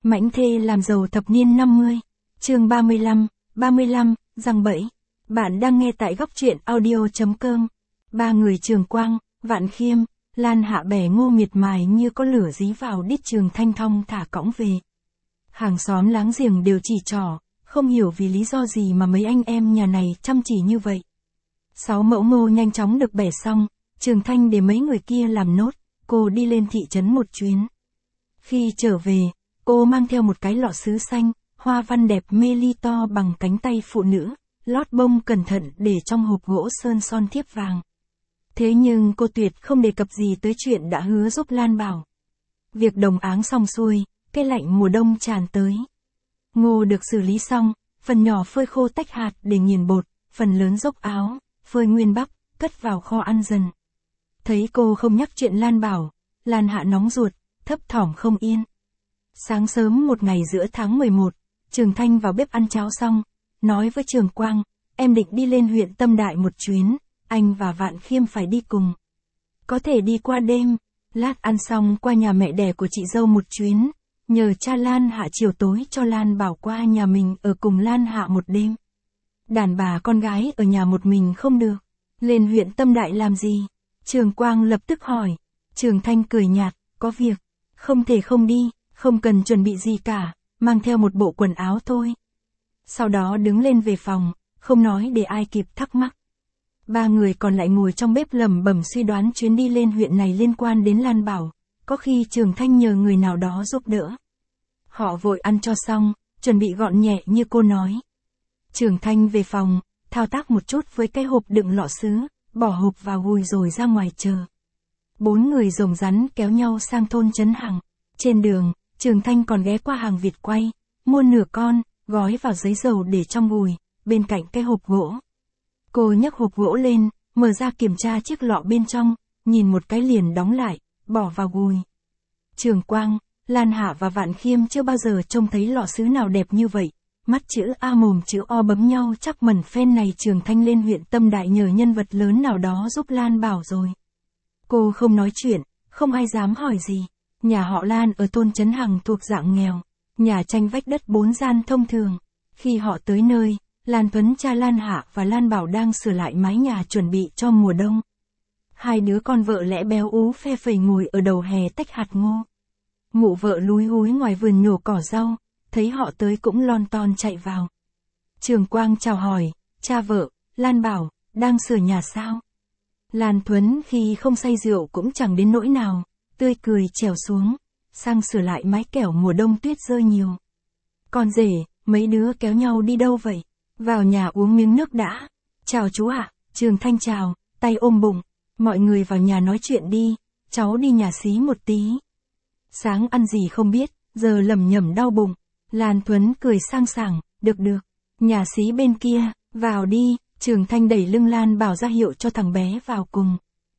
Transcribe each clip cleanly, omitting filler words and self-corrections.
Mãnh thê làm giàu thập niên 50. Chương 35, răng bẫy. Bạn đang nghe tại góc truyện audio.com. Ba người Trường Quang, Vạn Khiêm, Lan Hạ bẻ ngô miệt mài như có lửa dí vào đít Trường Thanh thong thả cõng về. Hàng xóm láng giềng đều chỉ trỏ, không hiểu vì lý do gì mà mấy anh em nhà này chăm chỉ như vậy. 6 mẫu ngô nhanh chóng được bẻ xong, Trường Thanh để mấy người kia làm nốt, cô đi lên thị trấn một chuyến. Khi trở về, cô mang theo một cái lọ sứ xanh, hoa văn đẹp mê ly to bằng cánh tay phụ nữ, lót bông cẩn thận để trong hộp gỗ sơn son thiếp vàng. Thế nhưng cô tuyệt không đề cập gì tới chuyện đã hứa giúp Lan Bảo. Việc đồng áng xong xuôi, cái lạnh mùa đông tràn tới. Ngô được xử lý xong, phần nhỏ phơi khô tách hạt để nghiền bột, phần lớn dốc áo, phơi nguyên bắp, cất vào kho ăn dần. Thấy cô không nhắc chuyện Lan Bảo, Lan Hạ nóng ruột, thấp thỏm không yên. Sáng sớm một ngày giữa tháng 11, Trường Thanh vào bếp ăn cháo xong, nói với Trường Quang, em định đi lên huyện Tâm Đại một chuyến, anh và Vạn Khiêm phải đi cùng. Có thể đi qua đêm, lát ăn xong qua nhà mẹ đẻ của chị dâu một chuyến, nhờ cha Lan Hạ chiều tối cho Lan Bảo qua nhà mình ở cùng Lan Hạ một đêm. Đàn bà con gái ở nhà một mình không được, lên huyện Tâm Đại làm gì? Trường Quang lập tức hỏi. Trường Thanh cười nhạt, có việc, không thể không đi, không cần chuẩn bị gì cả, mang theo một bộ quần áo thôi. Sau đó đứng lên về phòng, không nói để ai kịp thắc mắc. Ba người còn lại ngồi trong bếp lẩm bẩm suy đoán chuyến đi lên huyện này liên quan đến Lan Bảo, có khi Trường Thanh nhờ người nào đó giúp đỡ. Họ vội ăn cho xong, chuẩn bị gọn nhẹ như cô nói. Trường Thanh về phòng, thao tác một chút với cái hộp đựng lọ sứ, bỏ hộp vào gùi rồi ra ngoài chờ. 4 người rồng rắn kéo nhau sang thôn Trấn Hằng. Trên đường, Trường Thanh còn ghé qua hàng vịt quay, mua nửa con, gói vào giấy dầu để trong gùi, bên cạnh cái hộp gỗ. Cô nhấc hộp gỗ lên, mở ra kiểm tra chiếc lọ bên trong, nhìn một cái liền đóng lại, bỏ vào gùi. Trường Quang, Lan Hạ và Vạn Khiêm chưa bao giờ trông thấy lọ sứ nào đẹp như vậy. Mắt chữ A mồm chữ O bấm nhau chắc mẩn phen này Trường Thanh lên huyện Tâm Đại nhờ nhân vật lớn nào đó giúp Lan Bảo rồi. Cô không nói chuyện, không ai dám hỏi gì. Nhà họ Lan ở thôn Trấn Hằng thuộc dạng nghèo, nhà tranh vách đất 4 gian thông thường. Khi họ tới nơi, Lan Tuấn cha Lan Hạ và Lan Bảo đang sửa lại mái nhà chuẩn bị cho mùa đông. Hai đứa con vợ lẽ béo ú phe phẩy ngồi ở đầu hè tách hạt ngô. Mụ vợ lúi húi ngoài vườn nhổ cỏ rau, thấy họ tới cũng lon ton chạy vào. Trường Quang chào hỏi, cha vợ, Lan Bảo, đang sửa nhà sao? Lan Tuấn khi không say rượu cũng chẳng đến nỗi nào, tươi cười trèo xuống, sang sửa lại mái kẻo mùa đông tuyết rơi nhiều. Con rể, mấy đứa kéo nhau đi đâu vậy? Vào nhà uống miếng nước đã. Chào chú ạ, Trường Thanh chào, tay ôm bụng. Mọi người vào nhà nói chuyện đi, cháu đi nhà xí một tí. Sáng ăn gì không biết, giờ lẩm nhẩm đau bụng. Lan Tuấn cười sang sảng, được, nhà xí bên kia, vào đi. Trường Thanh đẩy lưng Lan Bảo ra hiệu cho thằng bé vào cùng.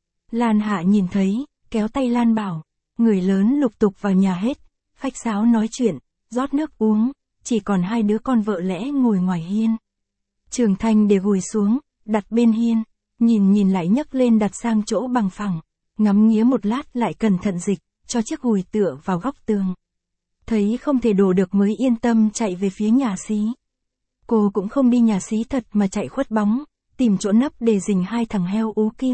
Lan Hạ nhìn thấy, kéo tay Lan Bảo, người lớn lục tục vào nhà hết, khách sáo nói chuyện, rót nước uống, chỉ còn hai đứa con vợ lẽ ngồi ngoài hiên. Trường Thanh để gùi xuống, đặt bên hiên, nhìn lại nhấc lên đặt sang chỗ bằng phẳng, ngắm nghía một lát lại cẩn thận dịch, cho chiếc gùi tựa vào góc tường. Thấy không thể đổ được mới yên tâm chạy về phía nhà xí. Cô cũng không đi nhà xí thật mà chạy khuất bóng, tìm chỗ nấp để rình hai thằng heo ú kia.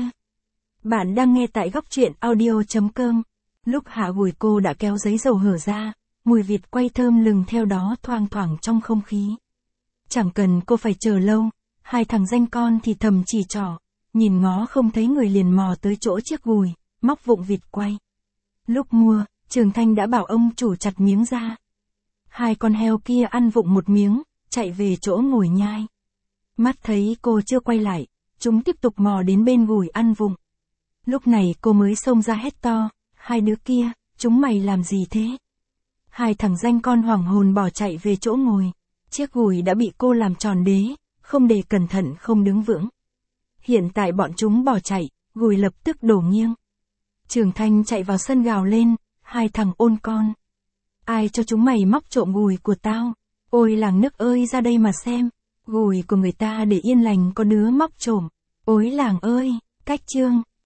Bạn đang nghe tại góc truyện audio.com. Lúc hạ gùi cô đã kéo giấy dầu hở ra, mùi vịt quay thơm lừng theo đó thoang thoảng trong không khí. Chẳng cần cô phải chờ lâu, hai thằng danh con thì thầm chỉ trỏ, nhìn ngó không thấy người liền mò tới chỗ chiếc gùi, móc vụng vịt quay. Lúc mua, Trường Thanh đã bảo ông chủ chặt miếng ra. Hai con heo kia ăn vụng một miếng, chạy về chỗ ngồi nhai. Mắt thấy cô chưa quay lại, chúng tiếp tục mò đến bên gùi ăn vụng. Lúc này cô mới xông ra hét to, hai đứa kia, chúng mày làm gì thế? Hai thằng danh con hoảng hồn bỏ chạy về chỗ ngồi. Chiếc gùi đã bị cô làm tròn đế, không để cẩn thận không đứng vững. Hiện tại bọn chúng bỏ chạy, gùi lập tức đổ nghiêng. Trường Thanh chạy vào sân gào lên, hai thằng ôn con. Ai cho chúng mày móc trộm gùi của tao? Ôi làng nước ơi ra đây mà xem, gùi của người ta để yên lành có đứa móc trộm. Ôi làng ơi, cách chương.